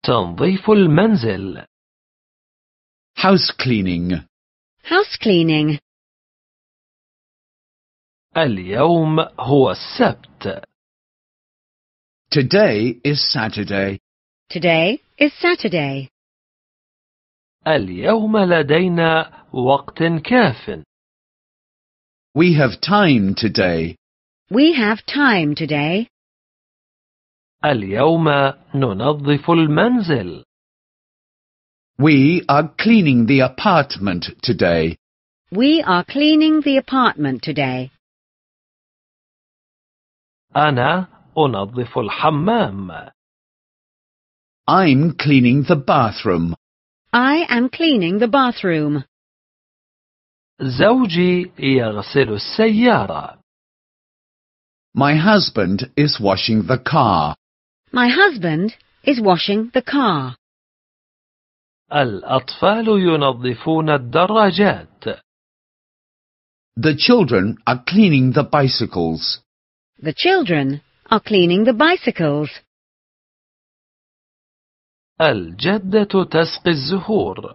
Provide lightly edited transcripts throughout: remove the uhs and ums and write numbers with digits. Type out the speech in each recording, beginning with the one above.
تنظيف المنزل. House cleaning. House cleaning. اليوم هو السبت. Today is Saturday. Today is Saturday. اليوم لدينا وقت كاف. We have time today. We have time today. اليوم ننظف المنزل. We are cleaning the apartment today. We are cleaning the apartment today. أنا أنظف الحمام. I'm cleaning the bathroom. I am cleaning the bathroom. زوجي يغسل السيارة. My husband is washing the car. My husband is washing the car. الأطفال ينظفون الدراجات. The children are cleaning the bicycles. The children are cleaning the bicycles. الجدة تسقي الزهور.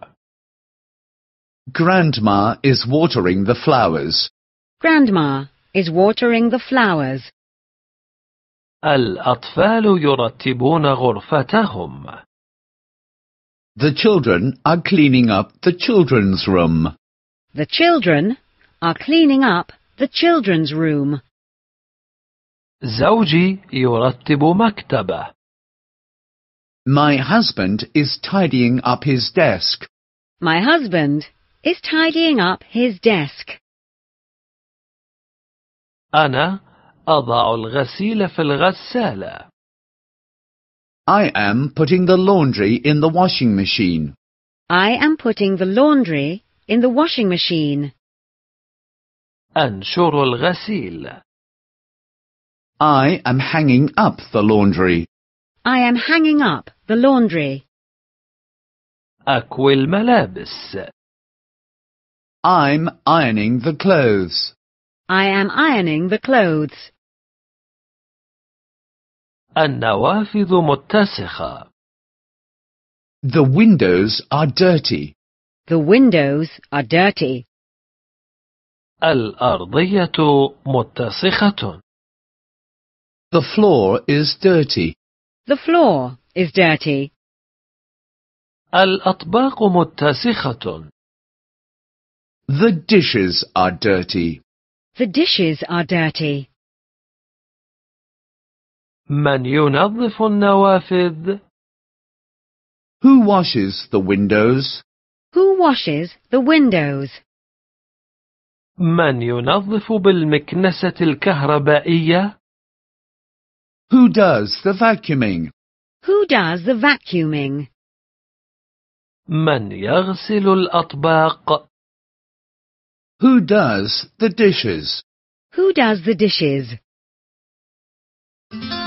Grandma is watering the flowers. Grandma is watering the flowers. الأطفال يرتبون غرفتهم. The children are cleaning up the children's room. The children are cleaning up the children's room. زوجي يرتب مكتبه. My husband is tidying up his desk. My husband is tidying up his desk. أنا أضع الغسيل في الغسالة. I am putting the laundry in the washing machine. I am putting the laundry in the washing machine. أنشر الغسيل. I am hanging up the laundry. I am hanging up the laundry. أكوي الملابس. I'm ironing the clothes. I am ironing the clothes. النوافذ متسخة. The windows are dirty. The windows are dirty. الأرضية متسخة. The floor is dirty. The floor is dirty. الأطباق متسخة. The dishes are dirty. The dishes are dirty. من ينظف النوافذ؟ Who washes the windows? Who washes the windows? من ينظف بالمكنسة الكهربائية؟ Who does the vacuuming? Who does the vacuuming? من يغسل الأطباق؟ Who does the dishes? Who does the dishes?